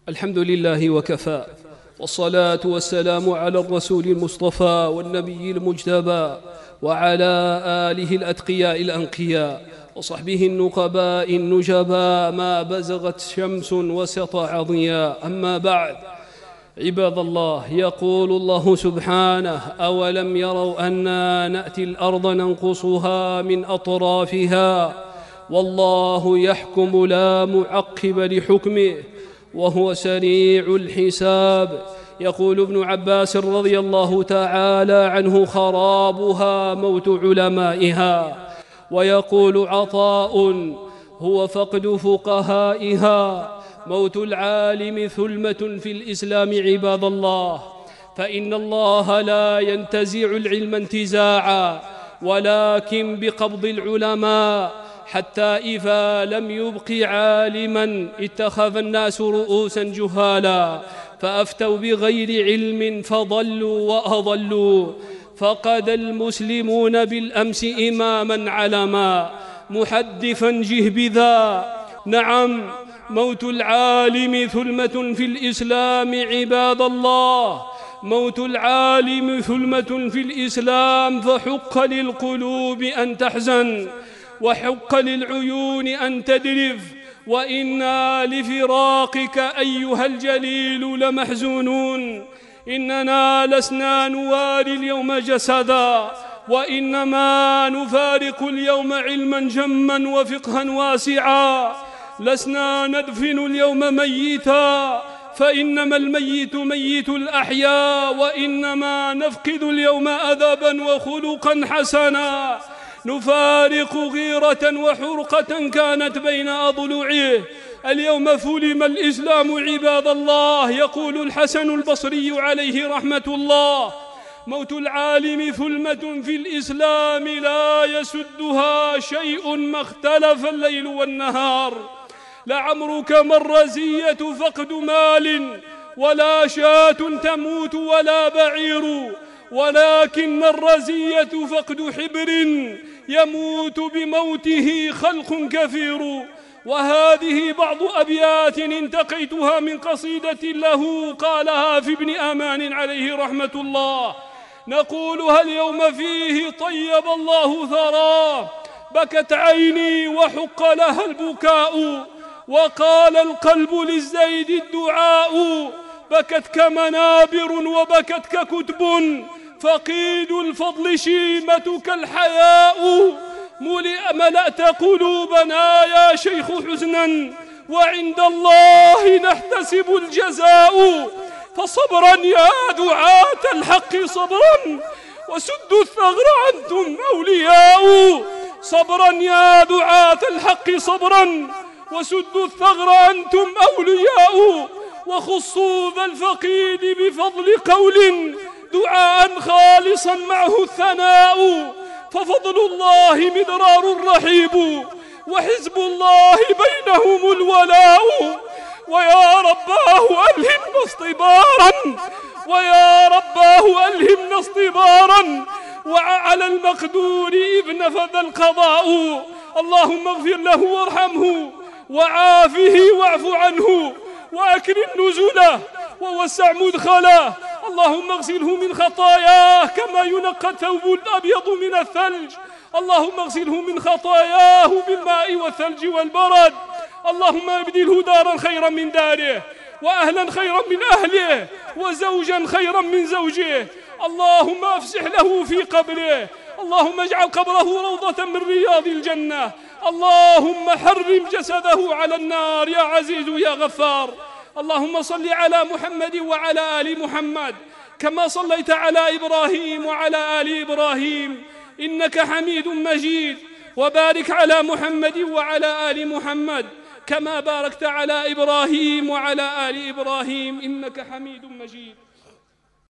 الحمد لله وكفى، والصلاة والسلام على الرسول المصطفى والنبي المجتبى، وعلى آله الأتقياء الأنقياء، وصحبه النقباء النجباء، ما بزغت شمس وسطع ضياء. أما بعد، عباد الله، يقول الله سبحانه: أولم يروا أنا نأتي الأرض ننقصها من أطرافها والله يحكم لا معقب لحكمه وهو سريع الحساب. يقول ابن عباس رضي الله تعالى عنه: خرابها موت علمائها. ويقول عطاء: هو فقد فقهائها. موت العالم ثلمة في الإسلام عباد الله، فإن الله لا ينتزع العلم انتزاعا، ولكن بقبض العلماء، حتى إذا لم يبق عالما اتخذ الناس رؤوسا جهالا فأفتوا بغير علم فضلوا وأضلوا. فقد المسلمون بالأمس إماما علما محدثا جهبذا. نعم، موت العالم ثلمة في الإسلام عباد الله، موت العالم ثلمة في الإسلام، فحق للقلوب أن تحزن، وحق للعيون أن تدرف، وإنا لفراقك أيها الجليل لمحزونون. إننا لسنا نواري اليوم جسدا، وإنما نفارق اليوم علما جما وفقها واسعا. لسنا ندفن اليوم ميتا، فإنما الميت ميت الأحياء، وإنما نفقد اليوم أدبا وخلقا حسنا. نفارق غيرة وحرقة كانت بين أضلعه. اليوم فلم الإسلام عباد الله. يقول الحسن البصري عليه رحمة الله: موت العالم ثلمة في الإسلام لا يسدها شيء ما اختلف الليل والنهار. لعمرك ما الرزية فقد مال، ولا شاة تموت ولا بعير، ولكن الرزية فقد حبر يموت بموته خلق كثير. وهذه بعض أبيات انتقيتها من قصيدة له قالها في ابن أمان عليه رحمة الله، نقولها اليوم فيه: طيب الله ثراه، بكت عيني وحق لها البكاء، وقال القلب للزيد الدعاء، بكت كمنابر وبكت ككتب، فقيد الفضل شيمتك الحياء. ملأت قلوبنا يا شيخ حزنا، وعند الله نحتسب الجزاء. فصبرا يا دعاة الحق صبرا، وسدوا الثغر أنتم أولياء. صبرا يا دعاة الحق صبرا، وسدوا الثغر أنتم أولياء. وخصوا ذا الفقيد بفضل قول، دعاء خالصا معه الثناء. ففضل الله مدرار رحيب، وحزب الله بينهم الولاء. ويا رباه ألهمنا اصطبارا، ويا رباه ألهمنا اصطبارا، وعلى المقدور إذ نفذ القضاء. اللهم اغفر له وارحمه، وعافه واعف عنه، وأكرم نزله، ووسع مدخله. اللهم اغسله من خطاياه كما ينقى الثوب الأبيض من الثلج. اللهم اغسله من خطاياه بالماء والثلج والبرد. اللهم ابدله دارا خيرا من داره، وأهلا خيرا من أهله، وزوجا خيرا من زوجه. اللهم افسح له في قبره. اللهم اجعل قبره روضة من رياض الجنة. اللهم حرم جسده على النار يا عزيز يا غفار. اللهم صل على محمد وعلى آل محمد كما صليت على إبراهيم وعلى آل إبراهيم إنك حميد مجيد. وبارك على محمد وعلى آل محمد كما باركت على إبراهيم وعلى آل إبراهيم إنك حميد مجيد.